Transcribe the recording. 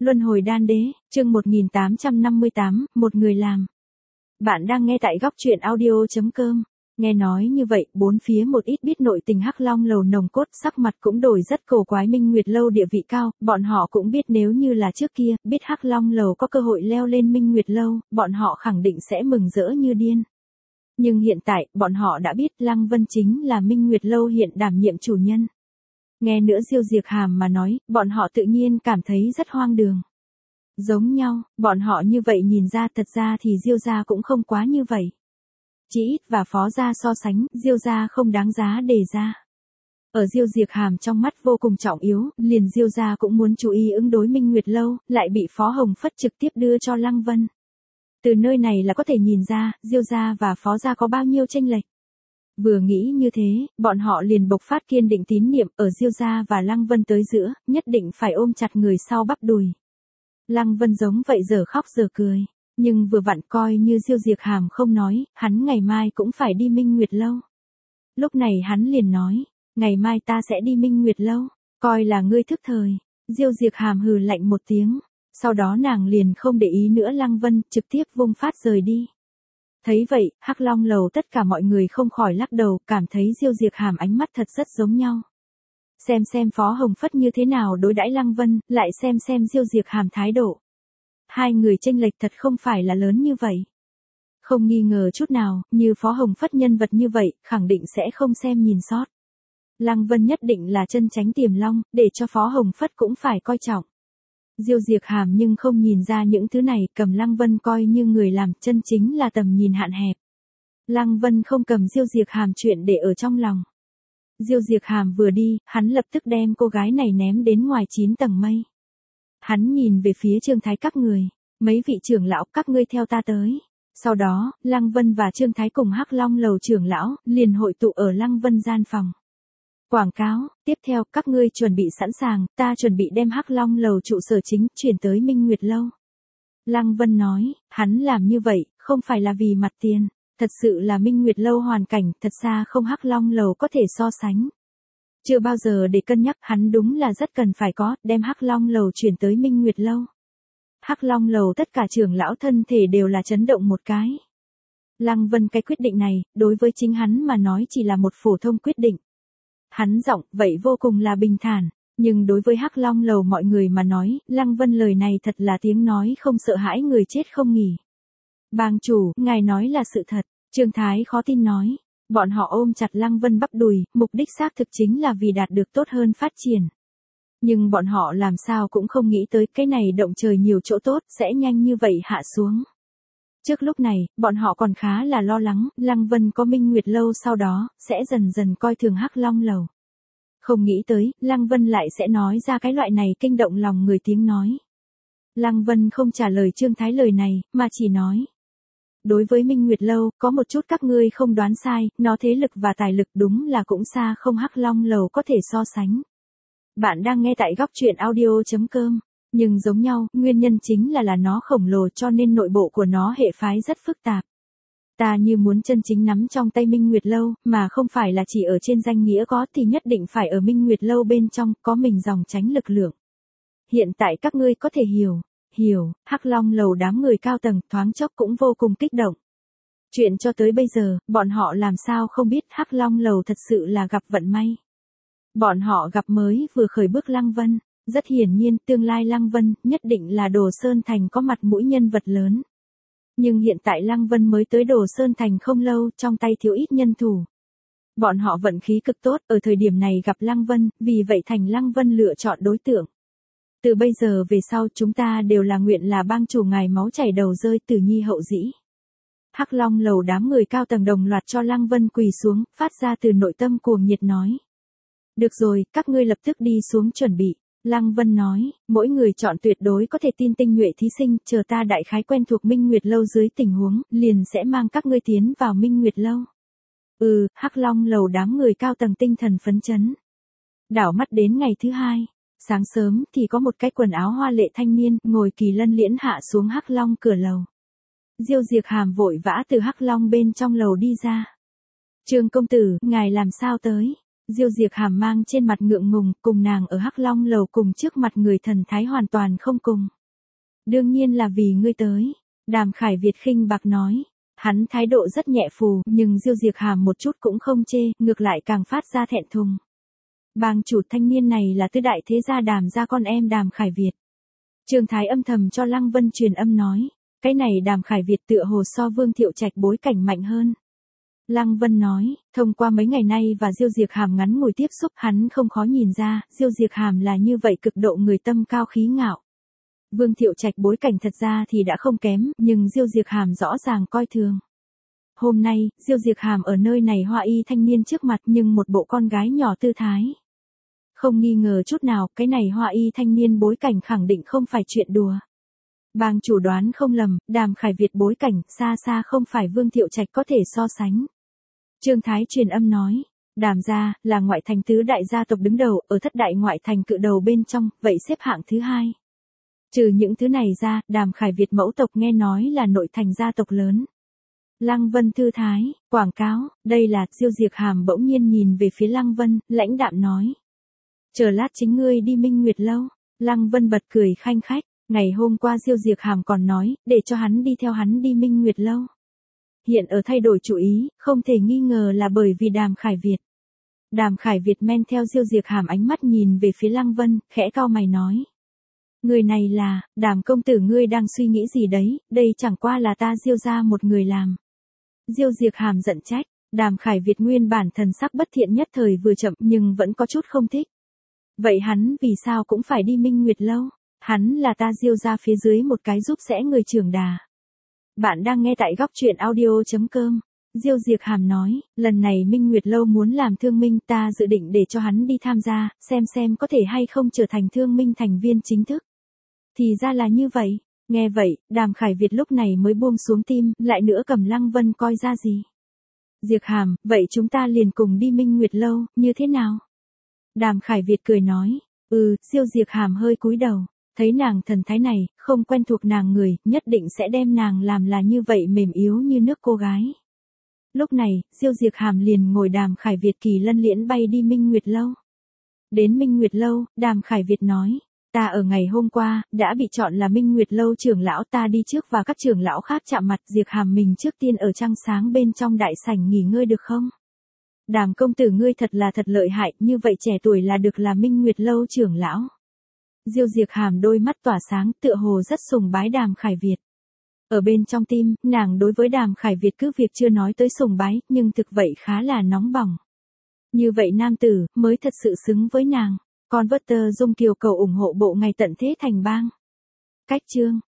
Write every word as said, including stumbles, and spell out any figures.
Luân hồi đan đế, chương một nghìn tám trăm năm mươi tám, một người làm. Bạn đang nghe tại góc truyện audio.com. Nghe nói như vậy, bốn phía một ít biết nội tình Hắc Long Lầu nồng cốt, sắc mặt cũng đổi rất cổ quái. Minh Nguyệt Lâu địa vị cao, bọn họ cũng biết nếu như là trước kia, biết Hắc Long Lầu có cơ hội leo lên Minh Nguyệt Lâu, bọn họ khẳng định sẽ mừng rỡ như điên. Nhưng hiện tại, bọn họ đã biết Lăng Vân chính là Minh Nguyệt Lâu hiện đảm nhiệm chủ nhân. Nghe nữa Diêu Diệc Hàm mà nói, bọn họ tự nhiên cảm thấy rất hoang đường. Giống nhau, bọn họ như vậy nhìn ra, thật ra thì Diêu gia cũng không quá như vậy. Chỉ ít và Phó gia so sánh, Diêu gia không đáng giá đề ra. Ở Diêu Diệc Hàm trong mắt vô cùng trọng yếu, liền Diêu gia cũng muốn chú ý ứng đối Minh Nguyệt Lâu, lại bị Phó Hồng Phất trực tiếp đưa cho Lăng Vân. Từ nơi này là có thể nhìn ra, Diêu gia và Phó gia có bao nhiêu chênh lệch. Vừa nghĩ như thế, bọn họ liền bộc phát kiên định tín niệm, ở Diêu gia và Lăng Vân tới giữa, nhất định phải ôm chặt người sau bắp đùi. Lăng Vân giống vậy giờ khóc giờ cười, nhưng vừa vặn coi như Diêu Diệc Hàm không nói, hắn ngày mai cũng phải đi Minh Nguyệt Lâu. Lúc này hắn liền nói, ngày mai ta sẽ đi Minh Nguyệt Lâu, coi là ngươi thức thời. Diêu Diệc Hàm hừ lạnh một tiếng, sau đó nàng liền không để ý nữa Lăng Vân, trực tiếp vung phát rời đi. Thấy vậy, Hắc Long Lầu tất cả mọi người không khỏi lắc đầu, cảm thấy Diêu Diệc Hàm ánh mắt thật rất giống nhau. Xem xem Phó Hồng Phất như thế nào đối đãi Lăng Vân, lại xem xem Diêu Diệc Hàm thái độ. Hai người chênh lệch thật không phải là lớn như vậy. Không nghi ngờ chút nào, như Phó Hồng Phất nhân vật như vậy, khẳng định sẽ không xem nhìn sót. Lăng Vân nhất định là chân chánh tiềm long, để cho Phó Hồng Phất cũng phải coi trọng. Diêu Diệc Hàm nhưng không nhìn ra những thứ này, cầm Lăng Vân coi như người làm, chân chính là tầm nhìn hạn hẹp. Lăng Vân không cầm Diêu Diệc Hàm chuyện để ở trong lòng. Diêu Diệc Hàm vừa đi, hắn lập tức đem cô gái này ném đến ngoài chín tầng mây. Hắn nhìn về phía Trương Thái các người, mấy vị trưởng lão các ngươi theo ta tới. Sau đó, Lăng Vân và Trương Thái cùng Hắc Long Lầu trưởng lão, liền hội tụ ở Lăng Vân gian phòng. Quảng cáo, tiếp theo các ngươi chuẩn bị sẵn sàng, ta chuẩn bị đem Hắc Long Lầu trụ sở chính chuyển tới Minh Nguyệt Lâu. Lăng Vân nói, hắn làm như vậy, không phải là vì mặt tiền, thật sự là Minh Nguyệt Lâu hoàn cảnh, thật ra không Hắc Long Lầu có thể so sánh. Chưa bao giờ để cân nhắc, hắn đúng là rất cần phải có, đem Hắc Long Lầu chuyển tới Minh Nguyệt Lâu. Hắc Long Lầu tất cả trưởng lão thân thể đều là chấn động một cái. Lăng Vân cái quyết định này, đối với chính hắn mà nói chỉ là một phổ thông quyết định. Hắn giọng, vậy vô cùng là bình thản, nhưng đối với Hắc Long Lầu mọi người mà nói, Lăng Vân lời này thật là tiếng nói không sợ hãi người chết không nghỉ. Bang chủ, ngài nói là sự thật, Trương Thái khó tin nói. Bọn họ ôm chặt Lăng Vân bắp đùi, mục đích xác thực chính là vì đạt được tốt hơn phát triển. Nhưng bọn họ làm sao cũng không nghĩ tới cái này động trời nhiều chỗ tốt sẽ nhanh như vậy hạ xuống. Trước lúc này, bọn họ còn khá là lo lắng, Lăng Vân có Minh Nguyệt Lâu sau đó, sẽ dần dần coi thường Hắc Long Lầu. Không nghĩ tới, Lăng Vân lại sẽ nói ra cái loại này kinh động lòng người tiếng nói. Lăng Vân không trả lời Trương Thái lời này, mà chỉ nói. Đối với Minh Nguyệt Lâu, có một chút các ngươi không đoán sai, nó thế lực và tài lực đúng là cũng xa không Hắc Long Lầu có thể so sánh. Bạn đang nghe tại góc truyện audio.com. Nhưng giống nhau, nguyên nhân chính là là nó khổng lồ cho nên nội bộ của nó hệ phái rất phức tạp. Ta như muốn chân chính nắm trong tay Minh Nguyệt Lâu, mà không phải là chỉ ở trên danh nghĩa có thì nhất định phải ở Minh Nguyệt Lâu bên trong, có mình dòng tránh lực lượng. Hiện tại các ngươi có thể hiểu, hiểu, Hắc Long Lầu đám người cao tầng thoáng chốc cũng vô cùng kích động. Chuyện cho tới bây giờ, bọn họ làm sao không biết Hắc Long Lầu thật sự là gặp vận may. Bọn họ gặp mới vừa khởi bước Lăng Vân. Rất hiển nhiên, tương lai Lăng Vân, nhất định là Đồ Sơn Thành có mặt mũi nhân vật lớn. Nhưng hiện tại Lăng Vân mới tới Đồ Sơn Thành không lâu, trong tay thiếu ít nhân thủ. Bọn họ vận khí cực tốt, ở thời điểm này gặp Lăng Vân, vì vậy thành Lăng Vân lựa chọn đối tượng. Từ bây giờ về sau chúng ta đều là nguyện là bang chủ ngài máu chảy đầu rơi tử nhi hậu dĩ. Hắc Long Lầu đám người cao tầng đồng loạt cho Lăng Vân quỳ xuống, phát ra từ nội tâm cuồng nhiệt nói. Được rồi, các ngươi lập tức đi xuống chuẩn bị. Lăng Vân nói, mỗi người chọn tuyệt đối có thể tin tinh nhuệ thí sinh, chờ ta đại khái quen thuộc Minh Nguyệt Lâu dưới tình huống, liền sẽ mang các ngươi tiến vào Minh Nguyệt Lâu. Ừ, Hắc Long Lầu đám người cao tầng tinh thần phấn chấn. Đảo mắt đến ngày thứ hai, sáng sớm thì có một cái quần áo hoa lệ thanh niên, ngồi kỳ lân liễn hạ xuống Hắc Long cửa lầu. Diêu Diệc Hàm vội vã từ Hắc Long bên trong lầu đi ra. Trương công tử, ngài làm sao tới? Diêu Diệc Hàm mang trên mặt ngượng ngùng, cùng nàng ở Hắc Long lầu cùng trước mặt người thần thái hoàn toàn không cùng. Đương nhiên là vì ngươi tới. Đàm Khải Việt khinh bạc nói. Hắn thái độ rất nhẹ phù, nhưng Diêu Diệc Hàm một chút cũng không chê, ngược lại càng phát ra thẹn thùng. Bang chủ thanh niên này là tứ đại thế gia Đàm gia con em Đàm Khải Việt. Trương Thái âm thầm cho Lăng Vân truyền âm nói, cái này Đàm Khải Việt tựa hồ so Vương Thiệu Trạch bối cảnh mạnh hơn. Lăng Vân nói, thông qua mấy ngày nay và Diêu Diệc Hàm ngắn ngủi tiếp xúc hắn không khó nhìn ra, Diêu Diệc Hàm là như vậy cực độ người tâm cao khí ngạo. Vương Thiệu Trạch bối cảnh thật ra thì đã không kém, nhưng Diêu Diệc Hàm rõ ràng coi thường. Hôm nay, Diêu Diệc Hàm ở nơi này hoa y thanh niên trước mặt nhưng một bộ con gái nhỏ tư thái. Không nghi ngờ chút nào, cái này hoa y thanh niên bối cảnh khẳng định không phải chuyện đùa. Bang chủ đoán không lầm, Đàm Khải Việt bối cảnh xa xa không phải Vương Thiệu Trạch có thể so sánh. Trương Thái truyền âm nói, Đàm gia là ngoại thành tứ đại gia tộc đứng đầu, ở thất đại ngoại thành cự đầu bên trong, vậy xếp hạng thứ hai. Trừ những thứ này ra, Đàm Khải Việt mẫu tộc nghe nói là nội thành gia tộc lớn. Lăng Vân thư thái, quảng cáo, đây là, Diêu Diệc Hàm bỗng nhiên nhìn về phía Lăng Vân, lãnh đạm nói. Chờ lát chính ngươi đi Minh Nguyệt lâu. Lăng Vân bật cười khanh khách, ngày hôm qua Diêu Diệc Hàm còn nói, để cho hắn đi theo hắn đi Minh Nguyệt lâu. Hiện ở thay đổi chủ ý, không thể nghi ngờ là bởi vì Đàm Khải Việt. Đàm Khải Việt men theo Diêu Diệc Hàm ánh mắt nhìn về phía Lăng Vân, khẽ cau mày nói. Người này là, Đàm công tử ngươi đang suy nghĩ gì đấy, đây chẳng qua là ta Diêu ra một người làm. Diêu Diệc Hàm giận trách, Đàm Khải Việt nguyên bản thần sắc bất thiện nhất thời vừa chậm nhưng vẫn có chút không thích. Vậy hắn vì sao cũng phải đi Minh Nguyệt lâu? Hắn là ta Diêu ra phía dưới một cái giúp sẽ người trưởng đà. Bạn đang nghe tại góc truyện audio chấm com. Diêu Diệc Hàm nói, lần này Minh Nguyệt lâu muốn làm thương minh, ta dự định để cho hắn đi tham gia, xem xem có thể hay không trở thành thương minh thành viên chính thức. Thì ra là như vậy. Nghe vậy, Đàm Khải Việt lúc này mới buông xuống tim, lại nữa cầm Lăng Vân coi ra gì. Diệc Hàm, vậy chúng ta liền cùng đi Minh Nguyệt lâu, như thế nào? Đàm Khải Việt cười nói, ừ, Diêu Diệc Hàm hơi cúi đầu, thấy nàng thần thái này, không quen thuộc nàng người, nhất định sẽ đem nàng làm là như vậy mềm yếu như nước cô gái. Lúc này, Diêu Diệc Hàm liền ngồi Đàm Khải Việt kỳ lân liễn bay đi Minh Nguyệt lâu. Đến Minh Nguyệt lâu, Đàm Khải Việt nói, ta ở ngày hôm qua, đã bị chọn là Minh Nguyệt lâu trưởng lão, ta đi trước và các trưởng lão khác chạm mặt. Diệc Hàm mình trước tiên ở trăng sáng bên trong đại sảnh nghỉ ngơi được không? Đàm công tử ngươi thật là thật lợi hại, như vậy trẻ tuổi là được là Minh Nguyệt lâu trưởng lão. Diêu Diệc Hàm đôi mắt tỏa sáng, tựa hồ rất sùng bái Đàm Khải Việt. Ở bên trong tim, nàng đối với Đàm Khải Việt cứ việc chưa nói tới sùng bái, nhưng thực vậy khá là nóng bỏng. Như vậy nam tử, mới thật sự xứng với nàng. Con vớt tơ Dung Kiều cầu ủng hộ bộ ngày tận thế thành bang. Cách chương